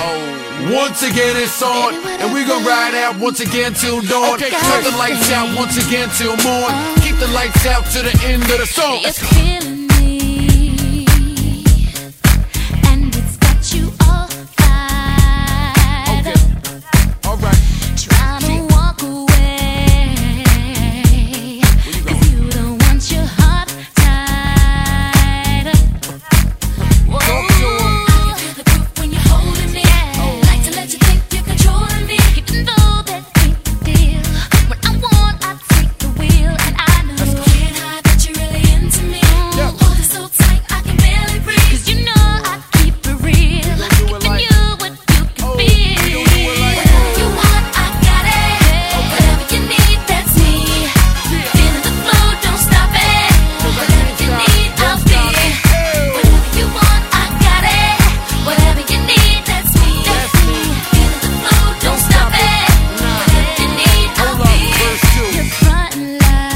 Once again it's on, and we gon' ride out once again till dawn. Okay, turn the lights out once again till morn. Keep the lights out to the end of the song. It's killing me, and it's got you all fired up. Alright. Trying to walk away, 'cause you don't want your heart tied up. Whoa. I can feel the groove when you're holding me. Like to let you think you're controlling me, even though that ain't the deal. When I want, I take the wheel, and I know can't hide that you're really into me. Hold it so tight, I can barely breathe. 'Cause you know I keep it real, giving you what you can feel. Whatever you want, I got it. Whatever you need, that's me. Feeling the flow, don't stop it. Whatever you need, I'll be. Whatever you want, I got it. Whatever you need, that's me. Feeling the flow, don't stop it. Whatever you need, I'll be. You're frontin'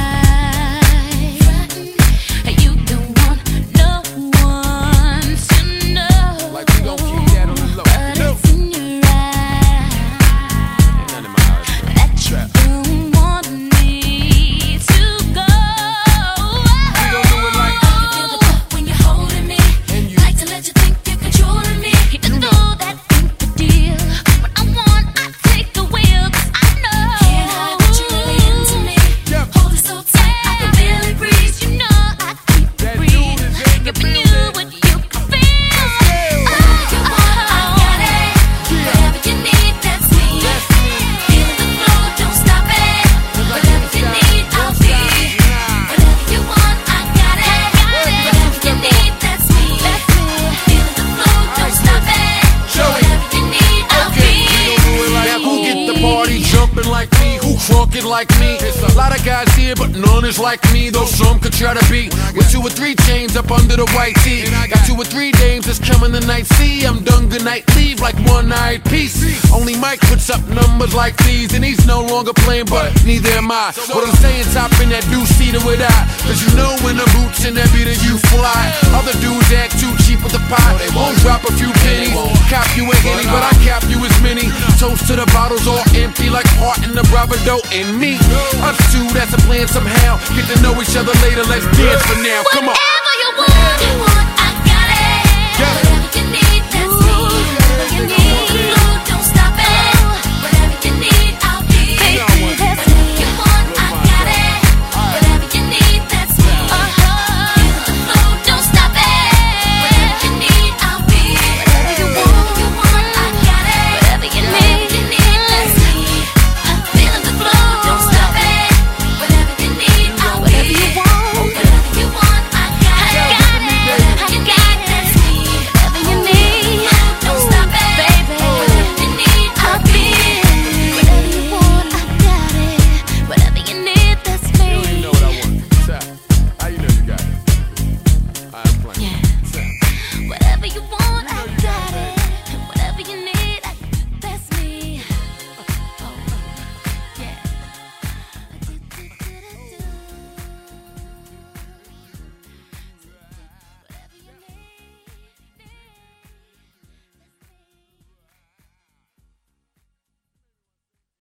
like you don't want no one to know. Like we gon' keep that on the low. But it's in your eyes that you don't want me to go. We gon' do it like I can feel the pump when you're holding me. And you. Like to let you think you're controlling me, even though that ain't the deal. When I want, I take the wheel, 'cause I know can't hide that you're really into me. Hold it so tight, I can barely breathe. You know I keep it That real, dude is in the giving you building. what you can feel. Whatever you want, I got it. Whatever you need, that's me. Feeling the flow, don't stop it. Whatever you need, I'll be. Whatever you want, I got it. Whatever you need, that's me. Feeling the flow, don't stop it. Whatever you need, I'll be. Now who get the party jumping like me? Who crunkin' like me? There's a lot of guys here, but none is like me. Though some could try to be with 2 or 3 chains up under the white tee. Got 2 or 3 dames that's coming the night. See, I'm done, good night, leave like one-eyed piece. Only Mike puts up numbers like these, and he's no longer playing, but neither am I. What I'm saying, top in that deuce-seater with I. 'Cause you know when the boots and that beater you fly. Other dudes act too cheap with the pot. They won't drop a few pennies. Cop you a Henny, but I cap you as many. Toast to the bottles all empty like heart in the bravado and me. Us two, that's a plan somehow. Get to know each other later, let's dance for now. Come on. Whatever you want,